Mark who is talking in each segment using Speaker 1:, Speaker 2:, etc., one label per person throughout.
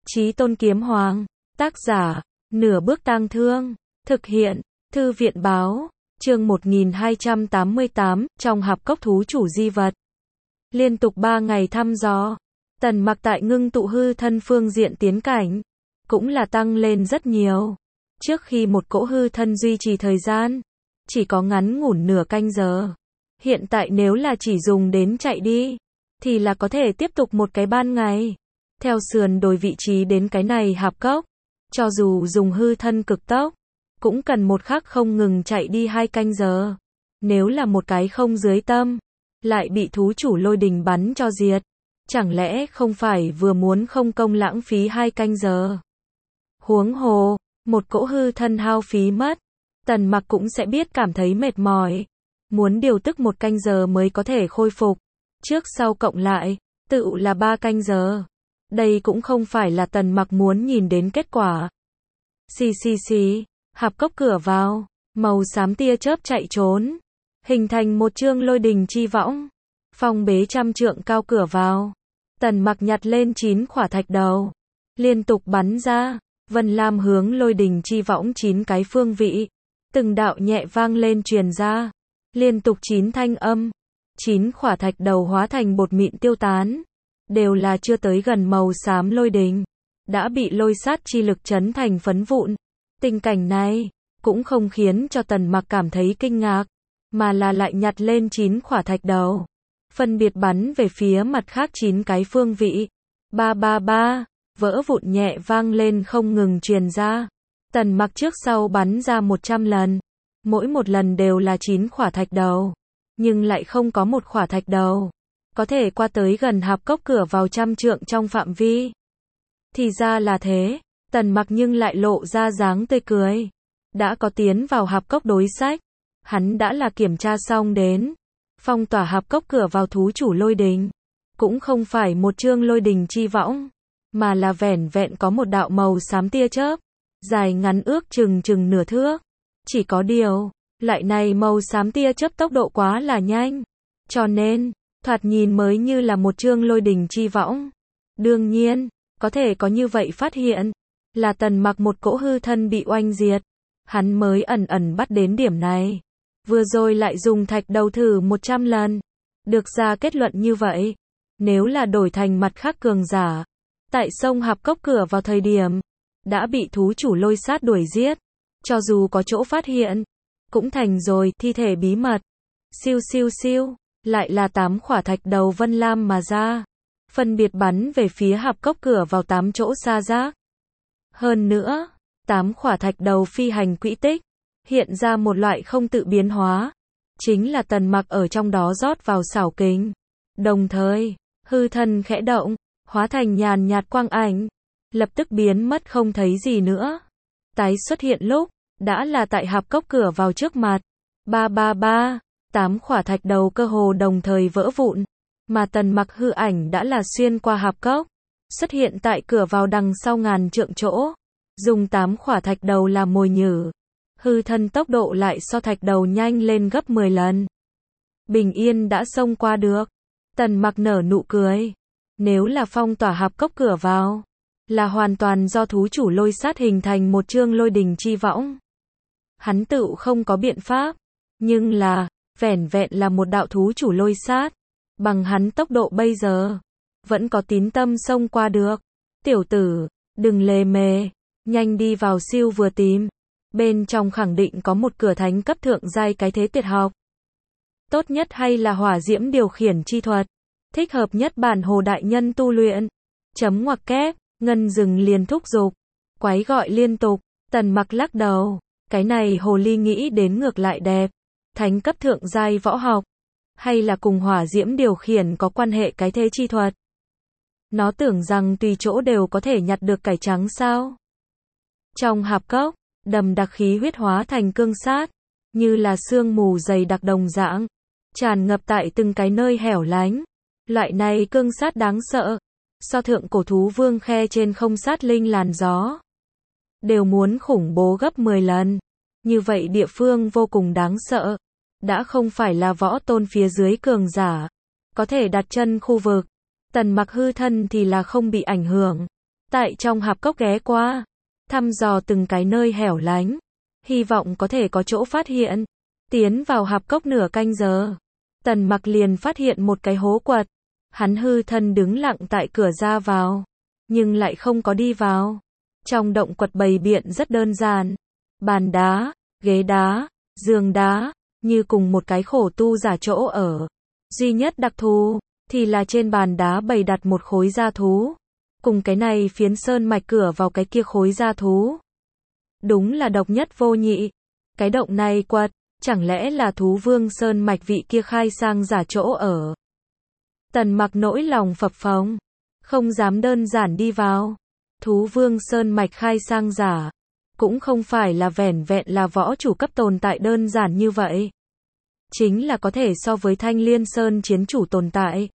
Speaker 1: Chí Tôn Kiếm Hoàng. Tác giả, Nửa Bước Tang Thương. Thực hiện, Thư viện báo. Chương 1288, trong hạp cốc thú chủ di vật. Liên tục 3 ngày thăm dò, Tần Mặc tại ngưng tụ hư thân phương diện tiến cảnh, cũng là tăng lên rất nhiều. Trước khi một cỗ hư thân duy trì thời gian, chỉ có ngắn ngủn nửa canh giờ. Hiện tại nếu là chỉ dùng đến chạy đi, thì là có thể tiếp tục một cái ban ngày. Theo sườn đồi vị trí đến cái này hạp cốc, cho dù dùng hư thân cực tốc, cũng cần một khắc không ngừng chạy đi 2 canh giờ. Nếu là một cái không dưới tâm, lại bị thú chủ lôi đình bắn cho diệt, chẳng lẽ không phải vừa muốn không công lãng phí 2 canh giờ. Huống hồ, một cỗ hư thân hao phí mất, Tần Mặc cũng sẽ biết cảm thấy mệt mỏi. Muốn điều tức 1 canh giờ mới có thể khôi phục. Trước sau cộng lại, tự là 3 canh giờ. Đây cũng không phải là Tần Mặc muốn nhìn đến kết quả. Xì, hạp cốc cửa vào, màu xám tia chớp chạy trốn, hình thành một chương lôi đình chi võng. Phong bế 100 trượng cao cửa vào. Tần Mặc nhặt lên 9 khỏa thạch đầu, liên tục bắn ra, vân lam hướng lôi đình chi võng 9 cái phương vị. Từng đạo nhẹ vang lên truyền ra, liên tục 9 thanh âm. 9 khỏa thạch đầu hóa thành bột mịn tiêu tán, đều là chưa tới gần màu xám lôi đình, đã bị lôi sát chi lực chấn thành phấn vụn. Tình cảnh này cũng không khiến cho Tần Mặc cảm thấy kinh ngạc, mà là lại nhặt lên 9 khỏa thạch đầu, phân biệt bắn về phía mặt khác 9 cái phương vị. Ba, vỡ vụn nhẹ vang lên không ngừng truyền ra. Tần Mặc trước sau bắn ra 100 lần, mỗi một lần đều là 9 khỏa thạch đầu, nhưng lại không có một khỏa thạch đầu có thể qua tới gần hạp cốc cửa vào 100 trượng trong phạm vi. Thì ra là thế, Tần Mặc nhưng lại lộ ra dáng tươi cười. Đã có tiến vào hạp cốc đối sách, hắn đã là kiểm tra xong đến. Phong tỏa hạp cốc cửa vào thú chủ lôi đình, cũng không phải một chương lôi đình chi võng, mà là vẻn vẹn có một đạo màu xám tia chớp, dài ngắn ước chừng nửa thước. Chỉ có điều, loại này màu xám tia chớp tốc độ quá là nhanh, cho nên thoạt nhìn mới như là một chương lôi đình chi võng. Đương nhiên, có thể có như vậy phát hiện, là Tần Mặc một cỗ hư thân bị oanh diệt. Hắn mới ẩn bắt đến điểm này. Vừa rồi lại dùng thạch đầu thử 100 lần. Được ra kết luận như vậy. Nếu là đổi thành mặt khác cường giả, tại sông hạp cốc cửa vào thời điểm đã bị thú chủ lôi sát đuổi giết, cho dù có chỗ phát hiện, cũng thành rồi thi thể bí mật. Siêu, lại là 8 khỏa thạch đầu vân lam mà ra, phân biệt bắn về phía hạp cốc cửa vào 8 chỗ xa giác. Hơn nữa, 8 khỏa thạch đầu phi hành quỹ tích, hiện ra một loại không tự biến hóa, chính là Tần Mặc ở trong đó rót vào xảo kính. Đồng thời, hư thân khẽ động, hóa thành nhàn nhạt quang ảnh, lập tức biến mất không thấy gì nữa. Tái xuất hiện lúc, đã là tại hạp cốc cửa vào trước mặt. Ba, 8 khỏa thạch đầu cơ hồ đồng thời vỡ vụn, mà Tần Mặc hư ảnh đã là xuyên qua hạp cốc, xuất hiện tại cửa vào đằng sau ngàn trượng chỗ, dùng 8 khỏa thạch đầu làm mồi nhử. Hư thân tốc độ lại so thạch đầu nhanh lên gấp 10 lần. Bình yên đã xông qua được. Tần Mặc nở nụ cười. Nếu là phong tỏa hạp cốc cửa vào, là hoàn toàn do thú chủ lôi sát hình thành một chương lôi đình chi võng. Hắn tự không có biện pháp, nhưng là, vẻn vẹn là một đạo thú chủ lôi sát, bằng hắn tốc độ bây giờ, vẫn có tín tâm xông qua được. Tiểu tử, đừng lề mề, nhanh đi vào siêu vừa tìm. Bên trong khẳng định có một cửa thánh cấp thượng giai cái thế tuyệt học. Tốt nhất hay là hỏa diễm điều khiển chi thuật, thích hợp nhất bản hồ đại nhân tu luyện. Chấm ngoặc kép, ngân rừng liền thúc giục, quái gọi liên tục. Tần Mặc lắc đầu, cái này hồ ly nghĩ đến ngược lại đẹp. Thánh cấp thượng giai võ học, hay là cùng hỏa diễm điều khiển có quan hệ cái thế chi thuật. Nó tưởng rằng tùy chỗ đều có thể nhặt được cải trắng sao? Trong hạp cốc, đầm đặc khí huyết hóa thành cương sát, như là sương mù dày đặc đồng dạng, tràn ngập tại từng cái nơi hẻo lánh. Loại này cương sát đáng sợ, so thượng cổ thú vương khe trên không sát linh làn gió, đều muốn khủng bố gấp 10 lần. Như vậy địa phương vô cùng đáng sợ, đã không phải là võ tôn phía dưới cường giả có thể đặt chân khu vực. Tần Mặc hư thân thì là không bị ảnh hưởng, tại trong hạp cốc ghé qua, thăm dò từng cái nơi hẻo lánh, hy vọng có thể có chỗ phát hiện. Tiến vào hạp cốc nửa canh giờ, Tần Mặc liền phát hiện một cái hố quật. Hắn hư thân đứng lặng tại cửa ra vào, nhưng lại không có đi vào. Trong động quật bày biện rất đơn giản, bàn đá, ghế đá, giường đá, như cùng một cái khổ tu giả chỗ ở. Duy nhất đặc thù thì là trên bàn đá bày đặt một khối da thú, cùng cái này phiến sơn mạch cửa vào cái kia khối da thú. Đúng là độc nhất vô nhị. Cái động này quật, chẳng lẽ là thú vương sơn mạch vị kia khai sang giả chỗ ở? Tần Mặc nỗi lòng phập phồng, không dám đơn giản đi vào. Thú vương sơn mạch khai sang giả, cũng không phải là vẻn vẹn là võ chủ cấp tồn tại đơn giản như vậy. Chính là có thể so với Thanh Liên Sơn chiến chủ tồn tại.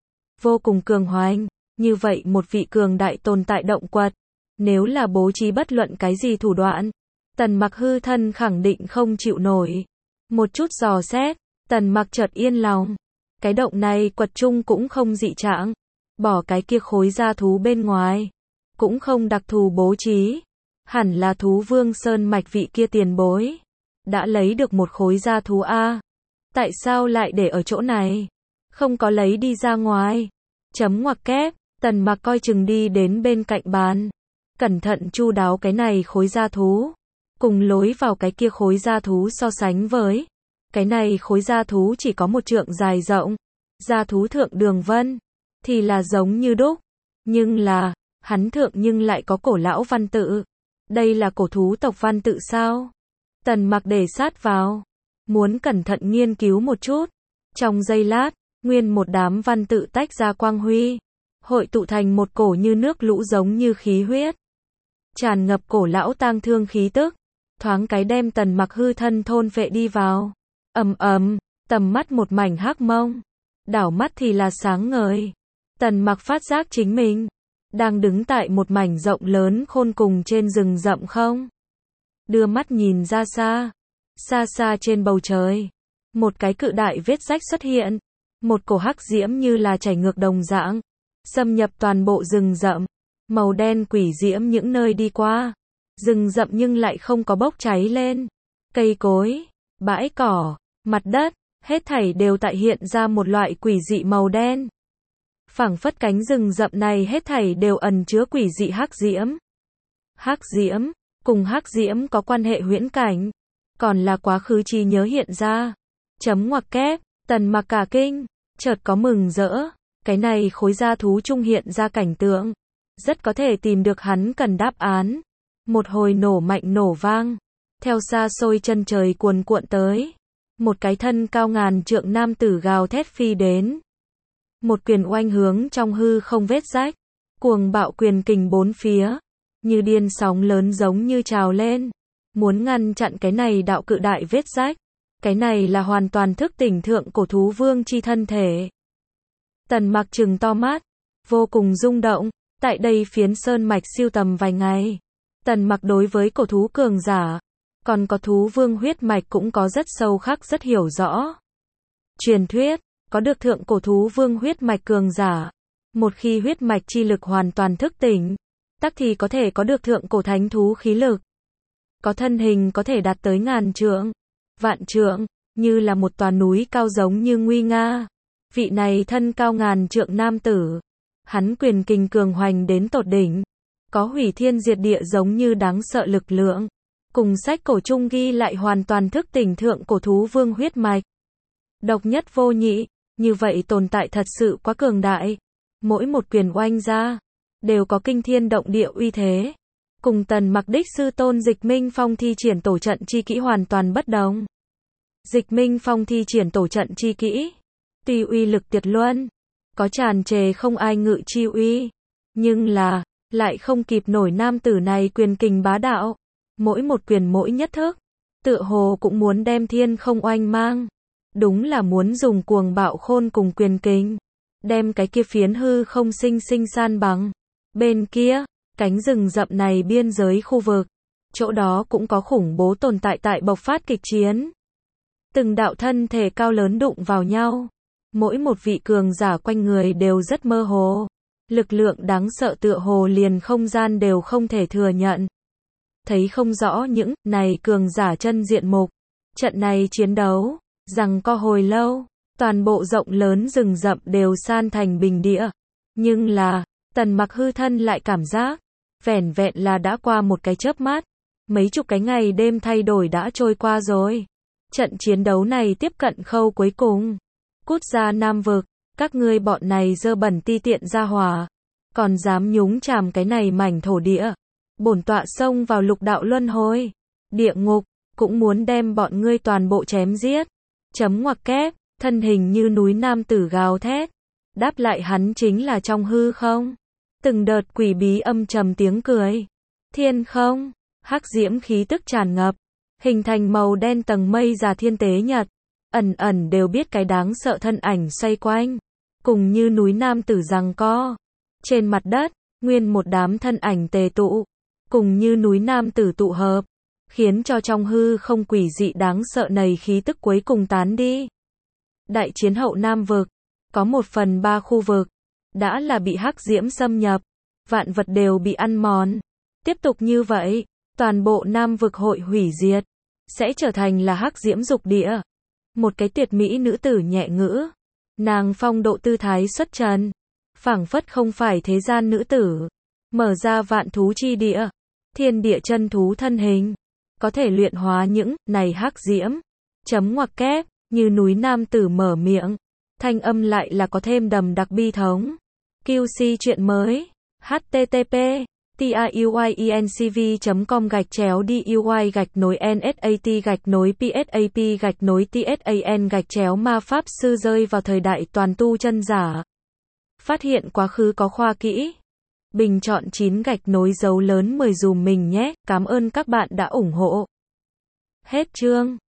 Speaker 1: Vô cùng cường hoành, như vậy một vị cường đại tồn tại động quật, nếu là bố trí bất luận cái gì thủ đoạn, Tần Mặc hư thân khẳng định không chịu nổi. Một chút dò xét, Tần Mặc chợt yên lòng. Cái động này quật chung cũng không dị trạng, bỏ cái kia khối da thú bên ngoài, cũng không đặc thù bố trí. Hẳn là thú vương sơn mạch vị kia tiền bối đã lấy được một khối da thú a. Tại sao lại để ở chỗ này? Không có lấy đi ra ngoài. Chấm ngoặc kép, Tần Mặc coi chừng đi đến bên cạnh bàn, cẩn thận chu đáo cái này khối da thú, cùng lối vào cái kia khối da thú so sánh với. Cái này khối da thú chỉ có một trượng dài rộng, da thú thượng đường vân thì là giống như đúc, nhưng là hắn thượng nhưng lại có cổ lão văn tự. Đây là cổ thú tộc văn tự sao? Tần Mặc để sát vào, muốn cẩn thận nghiên cứu một chút. Trong giây lát, nguyên một đám văn tự tách ra quang huy, hội tụ thành một cổ như nước lũ giống như khí huyết, tràn ngập cổ lão tang thương khí tức, thoáng cái đem Tần Mặc hư thân thôn phệ đi vào. Ầm ầm, tầm mắt một mảnh hắc mông, đảo mắt thì là sáng ngời. Tần Mặc phát giác chính mình đang đứng tại một mảnh rộng lớn khôn cùng trên rừng rậm không. Đưa mắt nhìn ra xa, xa xa trên bầu trời, một cái cự đại vết rách xuất hiện, một cổ hắc diễm như là chảy ngược đồng dạng, xâm nhập toàn bộ rừng rậm, màu đen quỷ diễm những nơi đi qua, rừng rậm nhưng lại không có bốc cháy lên. Cây cối, bãi cỏ, mặt đất, hết thảy đều tại hiện ra một loại quỷ dị màu đen. Phảng phất cánh rừng rậm này hết thảy đều ẩn chứa quỷ dị hắc diễm. Hắc diễm, cùng hắc diễm có quan hệ huyễn cảnh, còn là quá khứ trí nhớ hiện ra. Chấm ngoặc kép, Tần Mặc cả kinh, chợt có mừng rỡ, cái này khối da thú trung hiện ra cảnh tượng, rất có thể tìm được hắn cần đáp án. Một hồi nổ mạnh nổ vang, theo xa xôi chân trời cuồn cuộn tới, một cái thân cao ngàn trượng nam tử gào thét phi đến. Một quyền oanh hướng trong hư không vết rách, cuồng bạo quyền kình bốn phía, như điên sóng lớn giống như trào lên, muốn ngăn chặn cái này đạo cự đại vết rách. Cái này là hoàn toàn thức tỉnh thượng cổ thú vương chi thân thể. Tần Mặc trừng to mắt, vô cùng rung động. Tại đây phiến sơn mạch siêu tầm vài ngày, Tần Mặc đối với cổ thú cường giả, còn có thú vương huyết mạch cũng có rất sâu khắc rất hiểu rõ. Truyền thuyết, có được thượng cổ thú vương huyết mạch cường giả, một khi huyết mạch chi lực hoàn toàn thức tỉnh, tắc thì có thể có được thượng cổ thánh thú khí lực. Có thân hình có thể đạt tới ngàn trượng, vạn trượng, như là một tòa núi cao giống như nguy nga. Vị này thân cao ngàn trượng nam tử, hắn quyền kình cường hoành đến tột đỉnh, có hủy thiên diệt địa giống như đáng sợ lực lượng, cùng sách cổ chung ghi lại hoàn toàn thức tỉnh thượng cổ thú vương huyết mạch. Độc nhất vô nhị, như vậy tồn tại thật sự quá cường đại. Mỗi một quyền oanh ra, đều có kinh thiên động địa uy thế. Cùng Tần Mặc đích sư tôn Dịch Minh Phong thi triển tổ trận chi kỹ hoàn toàn bất đồng. Dịch Minh Phong thi triển tổ trận chi kỹ, tuy uy lực tuyệt luân, có tràn trề không ai ngự chi uy, nhưng là lại không kịp nổi nam tử này quyền kình bá đạo. Mỗi một quyền mỗi nhất thức, tựa hồ cũng muốn đem thiên không oanh mang. Đúng là muốn dùng cuồng bạo khôn cùng quyền kình, đem cái kia phiến hư không sinh sinh san bằng. Bên kia, cánh rừng rậm này biên giới khu vực, chỗ đó cũng có khủng bố tồn tại tại bộc phát kịch chiến. Từng đạo thân thể cao lớn đụng vào nhau, mỗi một vị cường giả quanh người đều rất mơ hồ. Lực lượng đáng sợ tựa hồ liền không gian đều không thể thừa nhận. Thấy không rõ những này cường giả chân diện mục. Trận này chiến đấu, giằng co hồi lâu, toàn bộ rộng lớn rừng rậm đều san thành bình địa. Nhưng là, Tần Mặc hư thân lại cảm giác, vẻn vẹn là đã qua một cái chớp mắt. Mấy chục cái ngày đêm thay đổi đã trôi qua rồi. Trận chiến đấu này tiếp cận khâu cuối cùng. Cút ra Nam Vực, các ngươi bọn này dơ bẩn ti tiện ra hỏa. Còn dám nhúng chàm cái này mảnh thổ địa. Bổn tọa xông vào lục đạo luân hồi. Địa ngục, cũng muốn đem bọn ngươi toàn bộ chém giết. Chấm ngoặc kép, thân hình như núi nam tử gào thét. Đáp lại hắn chính là trong hư không. Từng đợt quỷ bí âm trầm tiếng cười. Thiên không, hắc diễm khí tức tràn ngập. Hình thành màu đen tầng mây già thiên tế nhật. Ẩn ẩn đều biết cái đáng sợ thân ảnh xoay quanh. Cùng như núi nam tử giằng co. Trên mặt đất, nguyên một đám thân ảnh tề tụ. Cùng như núi nam tử tụ hợp. Khiến cho trong hư không quỷ dị đáng sợ này khí tức cuối cùng tán đi. Đại chiến hậu Nam Vực. Có 1/3 khu vực. Đã là bị hắc diễm xâm nhập. Vạn vật đều bị ăn mòn. Tiếp tục như vậy, toàn bộ Nam Vực hội hủy diệt. Sẽ trở thành là hắc diễm dục địa. Một cái tuyệt mỹ nữ tử nhẹ ngữ. Nàng phong độ tư thái xuất trần. Phảng phất không phải thế gian nữ tử. Mở ra vạn thú chi địa. Thiên địa chân thú thân hình. Có thể luyện hóa những này hắc diễm. Chấm ngoặc kép, như núi nam tử mở miệng. Thanh âm lại là có thêm đầm đặc bi thống. QC chuyện mới. http tiuy.com/DUI-NSAT-NOI-PSAP-TSAN ma pháp sư rơi vào thời đại toàn tu chân giả. Phát hiện quá khứ có khoa kỹ. Bình chọn 9 dấu lớn 10 dùm mình nhé. Cảm ơn các bạn đã ủng hộ. Hết chương.